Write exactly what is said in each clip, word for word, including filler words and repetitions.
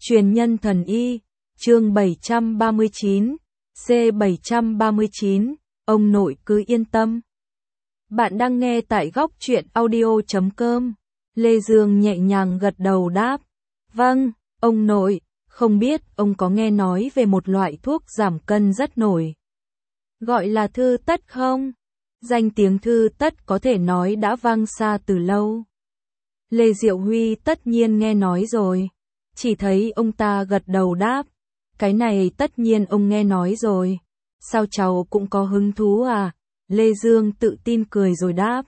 Truyền nhân thần y, chương bảy trăm ba mươi chín, C bảy trăm ba mươi chín, ông nội cứ yên tâm. Bạn đang nghe tại góc truyện audio chấm com. Lê Dương nhẹ nhàng gật đầu đáp. Vâng, ông nội, không biết ông có nghe nói về một loại thuốc giảm cân rất nổi. Gọi là thư tất không? Danh tiếng thư tất có thể nói đã vang xa từ lâu. Lê Diệu Huy tất nhiên nghe nói rồi. Chỉ thấy ông ta gật đầu đáp. Cái này tất nhiên ông nghe nói rồi. Sao cháu cũng có hứng thú à? Lê Dương tự tin cười rồi đáp.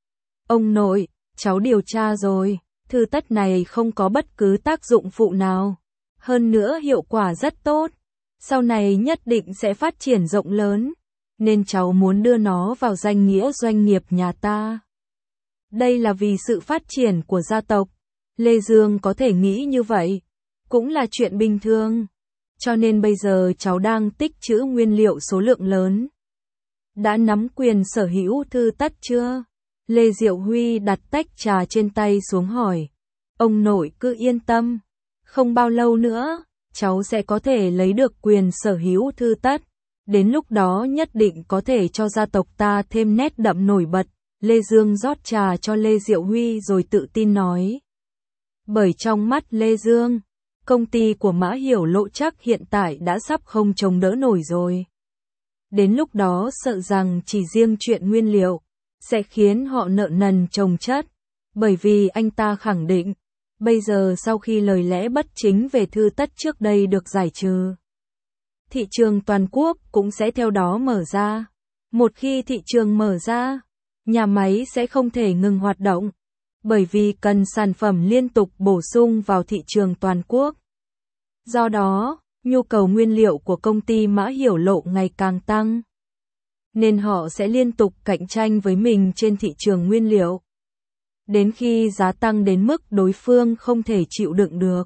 Ông nội, cháu điều tra rồi. Thư tất này không có bất cứ tác dụng phụ nào. Hơn nữa hiệu quả rất tốt. Sau này nhất định sẽ phát triển rộng lớn. Nên cháu muốn đưa nó vào danh nghĩa doanh nghiệp nhà ta. Đây là vì sự phát triển của gia tộc. Lê Dương có thể nghĩ như vậy. Cũng là chuyện bình thường. Cho nên bây giờ cháu đang tích trữ nguyên liệu số lượng lớn. Đã nắm quyền sở hữu thư tất chưa? Lê Diệu Huy đặt tách trà trên tay xuống hỏi. Ông nội cứ yên tâm. Không bao lâu nữa, cháu sẽ có thể lấy được quyền sở hữu thư tất. Đến lúc đó nhất định có thể cho gia tộc ta thêm nét đậm nổi bật. Lê Dương rót trà cho Lê Diệu Huy rồi tự tin nói. Bởi trong mắt Lê Dương, công ty của Mã Hiểu Lộ chắc hiện tại đã sắp không chống đỡ nổi rồi. Đến lúc đó sợ rằng chỉ riêng chuyện nguyên liệu sẽ khiến họ nợ nần chồng chất. Bởi vì anh ta khẳng định, bây giờ sau khi lời lẽ bất chính về thư tất trước đây được giải trừ, thị trường toàn quốc cũng sẽ theo đó mở ra. Một khi thị trường mở ra, nhà máy sẽ không thể ngừng hoạt động, bởi vì cần sản phẩm liên tục bổ sung vào thị trường toàn quốc. Do đó, nhu cầu nguyên liệu của công ty Mã Hiểu Lộ ngày càng tăng, nên họ sẽ liên tục cạnh tranh với mình trên thị trường nguyên liệu. Đến khi giá tăng đến mức đối phương không thể chịu đựng được,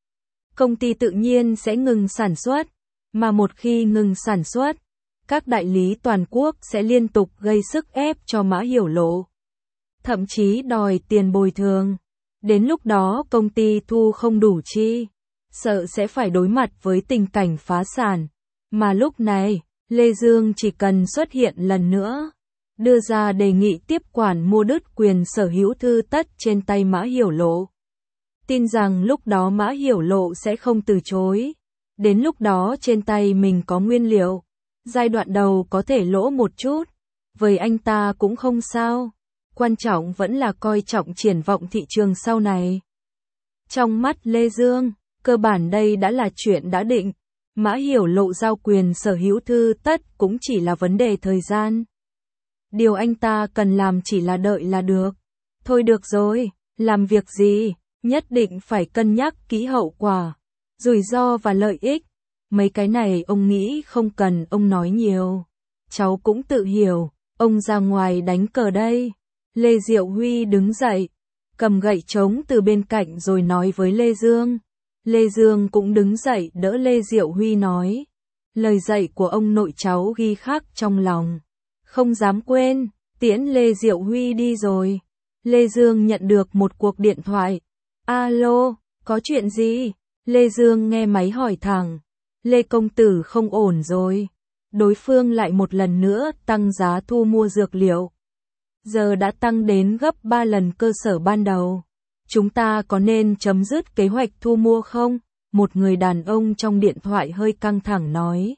công ty tự nhiên sẽ ngừng sản xuất, mà một khi ngừng sản xuất, các đại lý toàn quốc sẽ liên tục gây sức ép cho Mã Hiểu Lộ, thậm chí đòi tiền bồi thường. Đến lúc đó công ty thu không đủ chi, sợ sẽ phải đối mặt với tình cảnh phá sản. Mà lúc này, Lê Dương chỉ cần xuất hiện lần nữa, đưa ra đề nghị tiếp quản mua đứt quyền sở hữu thư tất trên tay Mã Hiểu Lộ. Tin rằng lúc đó Mã Hiểu Lộ sẽ không từ chối. Đến lúc đó trên tay mình có nguyên liệu, giai đoạn đầu có thể lỗ một chút, với anh ta cũng không sao. Quan trọng vẫn là coi trọng triển vọng thị trường sau này. Trong mắt Lê Dương, cơ bản đây đã là chuyện đã định. Mã Hiểu Lộ giao quyền sở hữu thư tất cũng chỉ là vấn đề thời gian. Điều anh ta cần làm chỉ là đợi là được. Thôi được rồi, làm việc gì, nhất định phải cân nhắc kỹ hậu quả, rủi ro và lợi ích. Mấy cái này ông nghĩ không cần ông nói nhiều. Cháu cũng tự hiểu, ông ra ngoài đánh cờ đây. Lê Diệu Huy đứng dậy, cầm gậy trống từ bên cạnh rồi nói với Lê Dương. Lê Dương cũng đứng dậy đỡ Lê Diệu Huy nói. Lời dạy của ông nội cháu ghi khắc trong lòng, không dám quên. Tiễn Lê Diệu Huy đi rồi, Lê Dương nhận được một cuộc điện thoại. Alo, có chuyện gì? Lê Dương nghe máy hỏi thẳng. Lê công tử không ổn rồi. Đối phương lại một lần nữa tăng giá thu mua dược liệu. Giờ đã tăng đến gấp ba lần cơ sở ban đầu. Chúng ta có nên chấm dứt kế hoạch thu mua không? Một người đàn ông trong điện thoại hơi căng thẳng nói.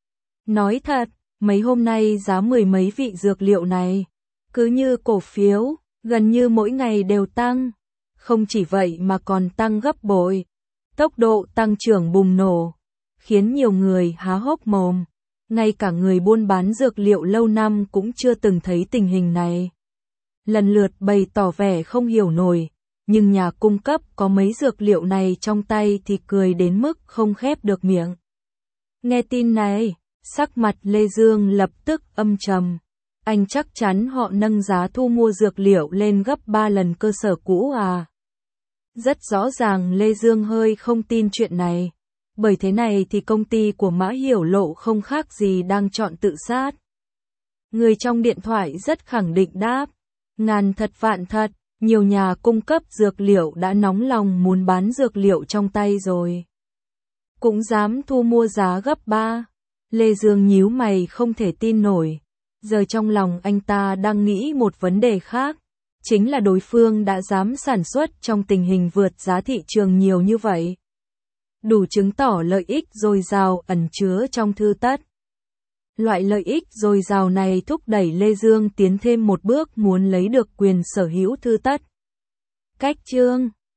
Nói thật, mấy hôm nay giá mười mấy vị dược liệu này, cứ như cổ phiếu, gần như mỗi ngày đều tăng. Không chỉ vậy mà còn tăng gấp bội. Tốc độ tăng trưởng bùng nổ, khiến nhiều người há hốc mồm. Ngay cả người buôn bán dược liệu lâu năm cũng chưa từng thấy tình hình này. Lần lượt bày tỏ vẻ không hiểu nổi, nhưng nhà cung cấp có mấy dược liệu này trong tay thì cười đến mức không khép được miệng. Nghe tin này, sắc mặt Lê Dương lập tức âm trầm. Anh chắc chắn họ nâng giá thu mua dược liệu lên gấp ba lần cơ sở cũ à? Rất rõ ràng Lê Dương hơi không tin chuyện này. Bởi thế này thì công ty của Mã Hiểu Lộ không khác gì đang chọn tự sát. Người trong điện thoại rất khẳng định đáp. Ngàn thật vạn thật, nhiều nhà cung cấp dược liệu đã nóng lòng muốn bán dược liệu trong tay rồi. cũng dám thu mua giá gấp ba. Lê Dương nhíu mày không thể tin nổi. Giờ trong lòng anh ta đang nghĩ một vấn đề khác. Chính là đối phương đã dám sản xuất trong tình hình vượt giá thị trường nhiều như vậy. Đủ chứng tỏ lợi ích dồi dào ẩn chứa trong thư tất. Loại lợi ích dồi dào này thúc đẩy Lê Dương tiến thêm một bước muốn lấy được quyền sở hữu thư tất. Cách chương